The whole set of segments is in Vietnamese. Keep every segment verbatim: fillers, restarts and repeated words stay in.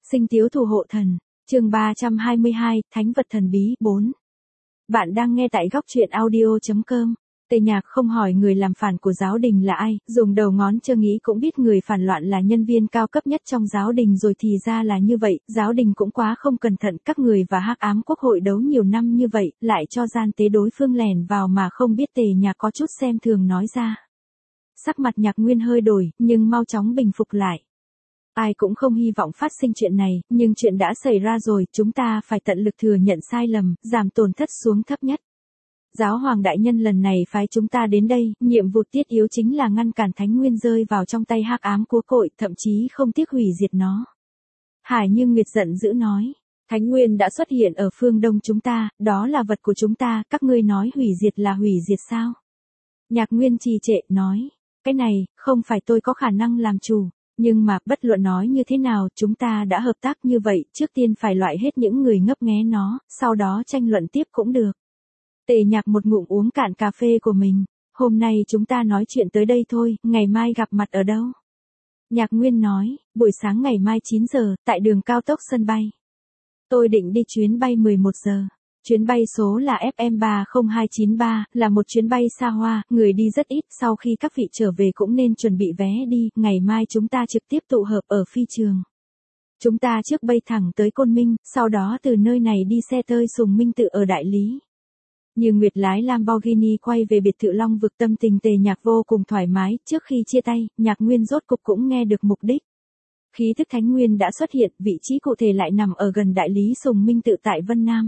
Sinh tiếu thủ hộ thần, chương ba trăm hai mươi hai, Thánh vật thần bí, bốn. Bạn đang nghe tại góc truyện audio.com. Tề Nhạc không hỏi người làm phản của giáo đình là ai, dùng đầu ngón chơ nghĩ cũng biết người phản loạn là nhân viên cao cấp nhất trong giáo đình rồi, thì ra là như vậy, giáo đình cũng quá không cẩn thận, các người và hắc ám quốc hội đấu nhiều năm như vậy, lại cho gian tế đối phương lèn vào mà không biết. Tề Nhạc có chút xem thường nói ra. Sắc mặt Nhạc Nguyên hơi đổi, nhưng mau chóng bình phục lại. Ai cũng không hy vọng phát sinh chuyện này, nhưng chuyện đã xảy ra rồi, chúng ta phải tận lực thừa nhận sai lầm, giảm tổn thất xuống thấp nhất. Giáo hoàng đại nhân lần này phái chúng ta đến đây, nhiệm vụ thiết yếu chính là ngăn cản Thánh Nguyên rơi vào trong tay hắc ám của cội, thậm chí không tiếc hủy diệt nó. Hải Như Nguyệt giận dữ nói, Thánh Nguyên đã xuất hiện ở phương đông chúng ta, đó là vật của chúng ta, các ngươi nói hủy diệt là hủy diệt sao? Nhạc Nguyên trì trệ nói, cái này, không phải tôi có khả năng làm chủ. Nhưng mà, bất luận nói như thế nào, chúng ta đã hợp tác như vậy, trước tiên phải loại hết những người ngấp nghé nó, sau đó tranh luận tiếp cũng được. Tề Nhạc một ngụm uống cạn cà phê của mình. Hôm nay chúng ta nói chuyện tới đây thôi, ngày mai gặp mặt ở đâu? Nhạc Nguyên nói, buổi sáng ngày mai chín giờ, tại đường cao tốc sân bay. Tôi định đi chuyến bay mười một giờ. Chuyến bay số là F M ba không hai chín ba, là một chuyến bay xa hoa, người đi rất ít, sau khi các vị trở về cũng nên chuẩn bị vé đi, ngày mai chúng ta trực tiếp tụ hợp ở phi trường. Chúng ta trước bay thẳng tới Côn Minh, sau đó từ nơi này đi xe tơi Sùng Minh Tự ở Đại Lý. Như Nguyệt lái Lamborghini quay về biệt thự Long Vực, tâm tình Tề Nhạc vô cùng thoải mái, trước khi chia tay, Nhạc Nguyên rốt cục cũng nghe được mục đích. Khí thức Thánh Nguyên đã xuất hiện, vị trí cụ thể lại nằm ở gần Đại Lý Sùng Minh Tự tại Vân Nam.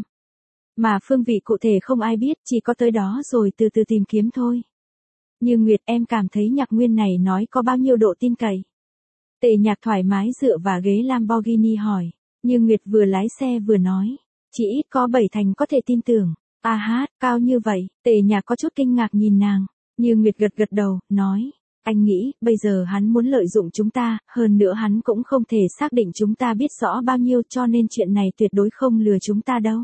Mà phương vị cụ thể không ai biết, chỉ có tới đó rồi từ từ tìm kiếm thôi. Như Nguyệt, em cảm thấy Nhạc Nguyên này nói có bao nhiêu độ tin cậy? Tề Nhạc thoải mái dựa vào ghế Lamborghini hỏi. Như Nguyệt vừa lái xe vừa nói, chỉ ít có bảy thành có thể tin tưởng. À hát, cao như vậy, Tề Nhạc có chút kinh ngạc nhìn nàng. Như Nguyệt gật gật đầu, nói, anh nghĩ, bây giờ hắn muốn lợi dụng chúng ta, hơn nữa hắn cũng không thể xác định chúng ta biết rõ bao nhiêu, cho nên chuyện này tuyệt đối không lừa chúng ta đâu.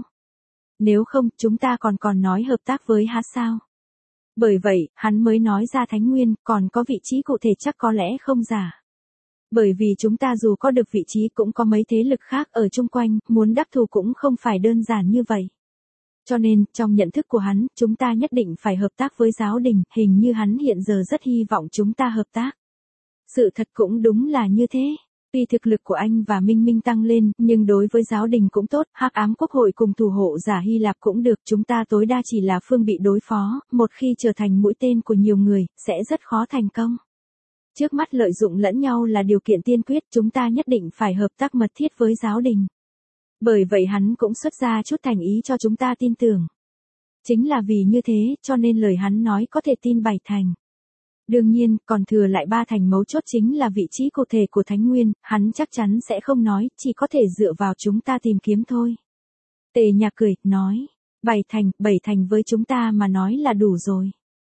Nếu không, chúng ta còn còn nói hợp tác với hắn sao? Bởi vậy, hắn mới nói ra Thánh Nguyên, còn có vị trí cụ thể chắc có lẽ không giả. Bởi vì chúng ta dù có được vị trí cũng có mấy thế lực khác ở chung quanh, muốn đắc thù cũng không phải đơn giản như vậy. Cho nên, trong nhận thức của hắn, chúng ta nhất định phải hợp tác với giáo đình, hình như hắn hiện giờ rất hy vọng chúng ta hợp tác. Sự thật cũng đúng là như thế. Tuy thực lực của anh và Minh Minh tăng lên, nhưng đối với giáo đình cũng tốt, hắc ám quốc hội cùng thủ hộ giả Hy Lạp cũng được, chúng ta tối đa chỉ là phương bị đối phó, một khi trở thành mũi tên của nhiều người, sẽ rất khó thành công. Trước mắt lợi dụng lẫn nhau là điều kiện tiên quyết, chúng ta nhất định phải hợp tác mật thiết với giáo đình. Bởi vậy hắn cũng xuất ra chút thành ý cho chúng ta tin tưởng. Chính là vì như thế, cho nên lời hắn nói có thể tin bảy thành. Đương nhiên, còn thừa lại ba thành mấu chốt chính là vị trí cụ thể của Thánh Nguyên, hắn chắc chắn sẽ không nói, chỉ có thể dựa vào chúng ta tìm kiếm thôi. Tề Nhạc cười, nói, bảy thành, bảy thành với chúng ta mà nói là đủ rồi.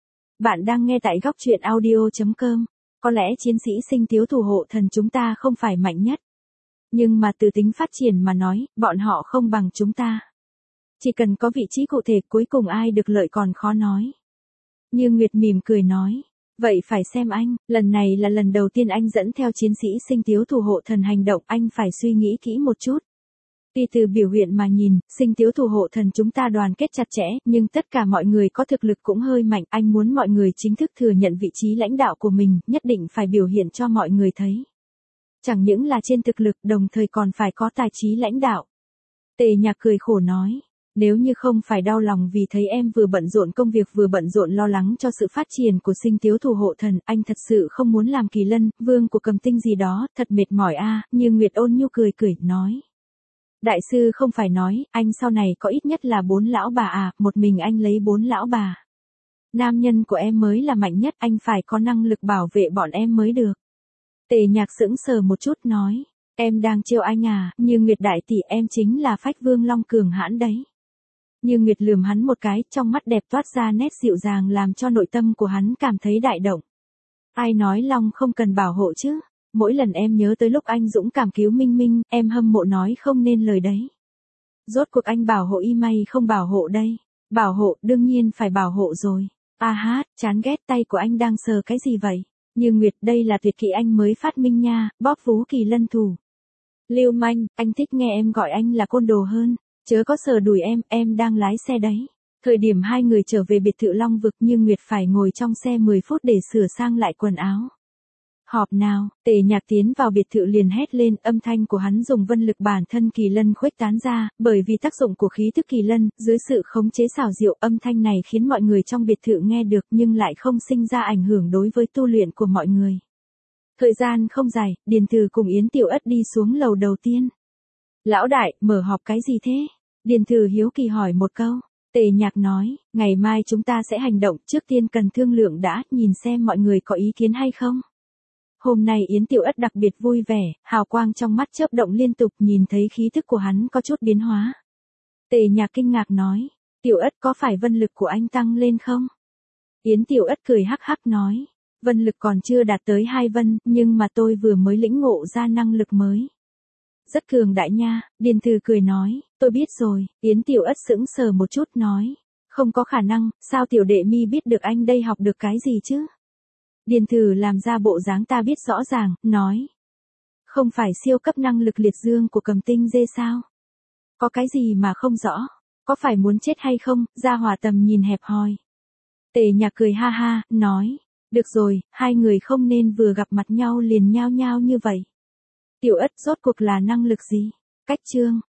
Bạn đang nghe tại góc truyện audio.com, có lẽ chiến sĩ Sinh tiếu thủ hộ thần chúng ta không phải mạnh nhất. Nhưng mà từ tính phát triển mà nói, bọn họ không bằng chúng ta. Chỉ cần có vị trí cụ thể, cuối cùng ai được lợi còn khó nói. Như Nguyệt mỉm cười nói. Vậy phải xem anh, lần này là lần đầu tiên anh dẫn theo chiến sĩ Sinh tiếu thủ hộ thần hành động, anh phải suy nghĩ kỹ một chút. Tuy từ biểu hiện mà nhìn, Sinh tiếu thủ hộ thần chúng ta đoàn kết chặt chẽ, nhưng tất cả mọi người có thực lực cũng hơi mạnh, anh muốn mọi người chính thức thừa nhận vị trí lãnh đạo của mình, nhất định phải biểu hiện cho mọi người thấy. Chẳng những là trên thực lực, đồng thời còn phải có tài trí lãnh đạo. Tề Nhạc cười khổ nói. Nếu như không phải đau lòng vì thấy em vừa bận rộn công việc vừa bận rộn lo lắng cho sự phát triển của Sinh tiếu thủ hộ thần, anh thật sự không muốn làm Kỳ Lân, vương của Cầm Tinh gì đó, thật mệt mỏi a. À, như Nguyệt ôn nhu cười cười, nói. Đại sư không phải nói, anh sau này có ít nhất là bốn lão bà à, một mình anh lấy bốn lão bà. Nam nhân của em mới là mạnh nhất, anh phải có năng lực bảo vệ bọn em mới được. Tề Nhạc sững sờ một chút nói, em đang trêu anh à, như Nguyệt đại tỷ, em chính là phách vương long cường hãn đấy. Như Nguyệt lườm hắn một cái, trong mắt đẹp toát ra nét dịu dàng làm cho nội tâm của hắn cảm thấy đại động. Ai nói Long không cần bảo hộ chứ? Mỗi lần em nhớ tới lúc anh dũng cảm cứu Minh Minh, em hâm mộ nói không nên lời đấy. Rốt cuộc anh bảo hộ y may không bảo hộ đây? Bảo hộ, đương nhiên phải bảo hộ rồi. À hát, chán ghét, tay của anh đang sờ cái gì vậy? Như Nguyệt, đây là tuyệt kỹ anh mới phát minh nha, bóp vú Kỳ Lân thủ. Lưu manh, anh thích nghe em gọi anh là côn đồ hơn. Chớ có sờ đùi em, em đang lái xe đấy. Thời điểm hai người trở về biệt thự Long Vực nhưng Nguyệt phải ngồi trong xe mười phút để sửa sang lại quần áo. Họp nào, Tề Nhạc tiến vào biệt thự liền hét lên, âm thanh của hắn dùng vân lực bản thân kỳ lân khuếch tán ra, bởi vì tác dụng của khí thức kỳ lân, dưới sự khống chế xảo diệu âm thanh này khiến mọi người trong biệt thự nghe được nhưng lại không sinh ra ảnh hưởng đối với tu luyện của mọi người. Thời gian không dài, Điền Từ cùng Yến Tiểu Ất đi xuống lầu đầu tiên. Lão đại, mở họp cái gì thế? Điền Từ hiếu kỳ hỏi một câu. Tề Nhạc nói, ngày mai chúng ta sẽ hành động, trước tiên cần thương lượng đã, nhìn xem mọi người có ý kiến hay không. Hôm nay Yến Tiểu Ất đặc biệt vui vẻ, hào quang trong mắt chớp động liên tục, nhìn thấy khí thức của hắn có chút biến hóa. Tề Nhạc kinh ngạc nói, Tiểu Ất có phải vân lực của anh tăng lên không? Yến Tiểu Ất cười hắc hắc nói, vân lực còn chưa đạt tới hai vân, nhưng mà tôi vừa mới lĩnh ngộ ra năng lực mới. Rất cường đại nha, Điền Từ cười nói, tôi biết rồi. Yến Tiểu Ất sững sờ một chút nói, không có khả năng, sao tiểu đệ mi biết được anh đây học được cái gì chứ? Điền Từ làm ra bộ dáng ta biết rõ ràng, nói, không phải siêu cấp năng lực liệt dương của Cầm Tinh dê sao? Có cái gì mà không rõ, có phải muốn chết hay không? Gia Hỏa tầm nhìn hẹp hòi. Tề Nhạc cười ha ha, nói, được rồi, hai người không nên vừa gặp mặt nhau liền nhao nhao như vậy. Tiểu Ất rốt cuộc là năng lực gì? Cách chương